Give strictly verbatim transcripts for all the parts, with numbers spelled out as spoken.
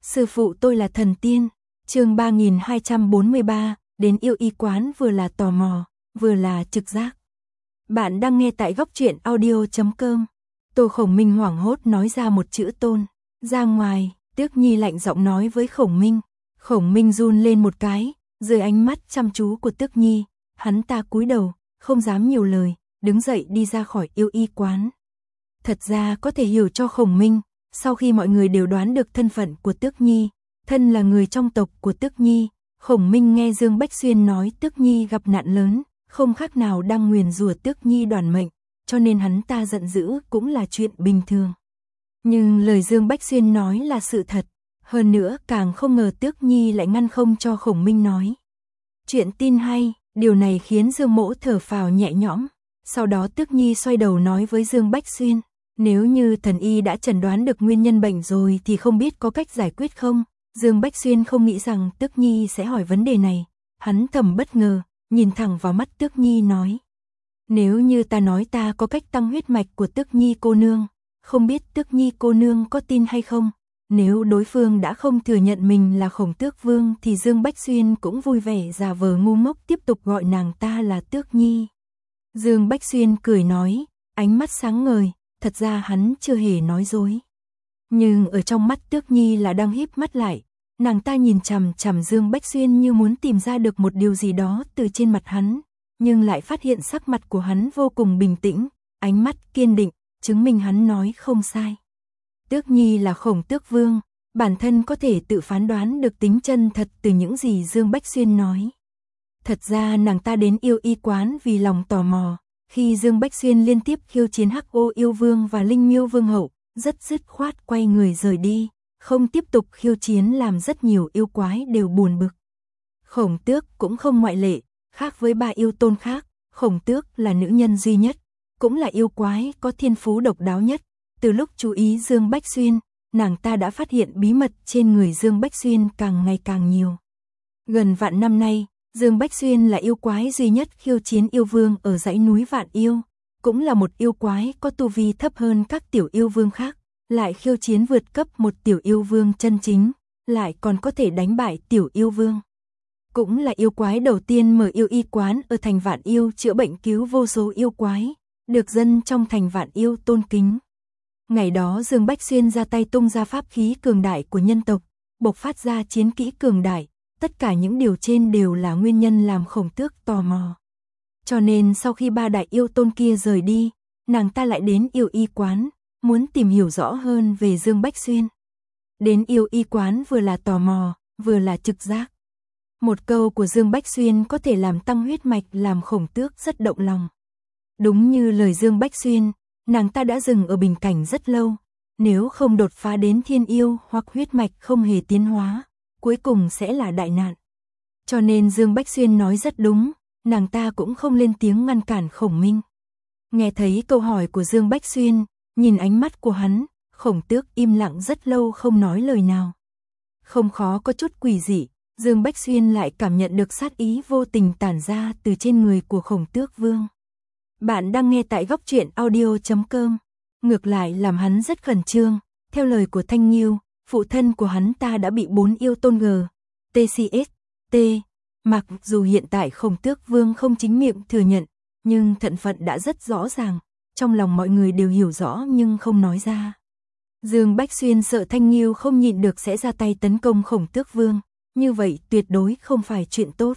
Sư phụ tôi là thần tiên. Chương ba nghìn hai trăm bốn mươi ba, đến yêu y quán vừa là tò mò, vừa là trực giác. Bạn đang nghe tại góc truyện audio chấm com. Tô Khổng Minh hoảng hốt nói ra một chữ tôn. Ra ngoài, Tước Nhi lạnh giọng nói với Khổng Minh. Khổng Minh run lên một cái, dưới ánh mắt chăm chú của Tước Nhi, hắn ta cúi đầu, không dám nhiều lời, đứng dậy đi ra khỏi yêu y quán. Thật ra có thể hiểu cho Khổng Minh, sau khi mọi người đều đoán được thân phận của Tước Nhi, thân là người trong tộc của Tước Nhi, Khổng Minh nghe Dương Bách Xuyên nói Tước Nhi gặp nạn lớn, không khác nào đang nguyền rủa Tước Nhi đoản mệnh, cho nên hắn ta giận dữ cũng là chuyện bình thường. Nhưng lời Dương Bách Xuyên nói là sự thật, hơn nữa càng không ngờ Tước Nhi lại ngăn không cho Khổng Minh nói. Chuyện tin hay, điều này khiến Dương Mỗ thở phào nhẹ nhõm. Sau đó Tước Nhi xoay đầu nói với Dương Bách Xuyên, nếu như thần y đã chẩn đoán được nguyên nhân bệnh rồi thì không biết có cách giải quyết không? Dương Bách Xuyên không nghĩ rằng Tước Nhi sẽ hỏi vấn đề này, hắn thầm bất ngờ, nhìn thẳng vào mắt Tước Nhi nói. Nếu như ta nói ta có cách tăng huyết mạch của Tước Nhi cô nương, không biết Tước Nhi cô nương có tin hay không? Nếu đối phương đã không thừa nhận mình là Khổng Tước Vương thì Dương Bách Xuyên cũng vui vẻ giả vờ ngu ngốc tiếp tục gọi nàng ta là Tước Nhi. Dương Bách Xuyên cười nói, ánh mắt sáng ngời, thật ra hắn chưa hề nói dối. Nhưng ở trong mắt Tước Nhi là đang híp mắt lại, nàng ta nhìn chằm chằm Dương Bách Xuyên như muốn tìm ra được một điều gì đó từ trên mặt hắn, nhưng lại phát hiện sắc mặt của hắn vô cùng bình tĩnh, ánh mắt kiên định, chứng minh hắn nói không sai. Tước Nhi là Khổng Tước Vương, bản thân có thể tự phán đoán được tính chân thật từ những gì Dương Bách Xuyên nói. Thật ra nàng ta đến yêu y quán vì lòng tò mò, khi Dương Bách Xuyên liên tiếp khiêu chiến Hắc Ô Yêu Vương và Linh Miêu Vương hậu, rất dứt khoát quay người rời đi, không tiếp tục khiêu chiến làm rất nhiều yêu quái đều buồn bực. Khổng Tước cũng không ngoại lệ, khác với ba yêu tôn khác, Khổng Tước là nữ nhân duy nhất, cũng là yêu quái có thiên phú độc đáo nhất. Từ lúc chú ý Dương Bách Xuyên, nàng ta đã phát hiện bí mật trên người Dương Bách Xuyên càng ngày càng nhiều. Gần vạn năm nay, Dương Bách Xuyên là yêu quái duy nhất khiêu chiến yêu vương ở dãy núi Vạn Yêu, cũng là một yêu quái có tu vi thấp hơn các tiểu yêu vương khác, lại khiêu chiến vượt cấp một tiểu yêu vương chân chính, lại còn có thể đánh bại tiểu yêu vương. Cũng là yêu quái đầu tiên mở yêu y quán ở thành Vạn Yêu chữa bệnh cứu vô số yêu quái, được dân trong thành Vạn Yêu tôn kính. Ngày đó Dương Bách Xuyên ra tay tung ra pháp khí cường đại của nhân tộc, bộc phát ra chiến kỹ cường đại, tất cả những điều trên đều là nguyên nhân làm Khổng Tước tò mò. Cho nên sau khi ba đại yêu tôn kia rời đi, nàng ta lại đến yêu y quán, muốn tìm hiểu rõ hơn về Dương Bách Xuyên. Đến yêu y quán vừa là tò mò, vừa là trực giác. Một câu của Dương Bách Xuyên có thể làm tăng huyết mạch làm Khổng Tước rất động lòng. Đúng như lời Dương Bách Xuyên, nàng ta đã dừng ở bình cảnh rất lâu, nếu không đột phá đến thiên yêu hoặc huyết mạch không hề tiến hóa, cuối cùng sẽ là đại nạn. Cho nên Dương Bách Xuyên nói rất đúng, nàng ta cũng không lên tiếng ngăn cản Khổng Minh. Nghe thấy câu hỏi của Dương Bách Xuyên, nhìn ánh mắt của hắn, Khổng Tước im lặng rất lâu không nói lời nào. Không khó có chút quỷ dị, Dương Bách Xuyên lại cảm nhận được sát ý vô tình tản ra từ trên người của Khổng Tước Vương. Bạn đang nghe tại góc truyện audio chấm com. Ngược lại làm hắn rất khẩn trương, theo lời của Thanh Nghiêu, phụ thân của hắn ta đã bị bốn yêu tôn G, tê xê ét, T, mặc dù hiện tại Khổng Tước Vương không chính miệng thừa nhận, nhưng thân phận đã rất rõ ràng, trong lòng mọi người đều hiểu rõ nhưng không nói ra. Dương Bách Xuyên sợ Thanh Nghiêu không nhịn được sẽ ra tay tấn công Khổng Tước Vương, như vậy tuyệt đối không phải chuyện tốt.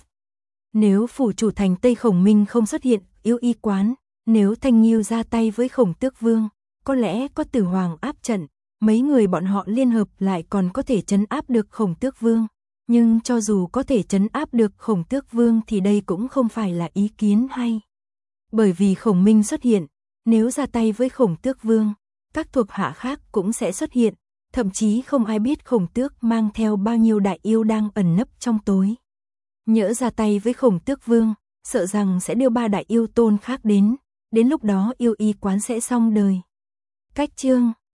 Nếu phủ chủ thành Tây Khổng Minh không xuất hiện yêu y quán, nếu Thanh Nghiêu ra tay với Khổng Tước Vương, có lẽ có Tử Hoàng áp trận, mấy người bọn họ liên hợp lại còn có thể trấn áp được Khổng Tước Vương. Nhưng cho dù có thể trấn áp được Khổng Tước Vương thì đây cũng không phải là ý kiến hay. Bởi vì Khổng Minh xuất hiện, nếu ra tay với Khổng Tước Vương, các thuộc hạ khác cũng sẽ xuất hiện, thậm chí không ai biết Khổng Tước mang theo bao nhiêu đại yêu đang ẩn nấp trong tối. Nhỡ ra tay với Khổng Tước Vương, sợ rằng sẽ đưa ba đại yêu tôn khác đến, đến lúc đó yêu y quán sẽ xong đời. Cách chương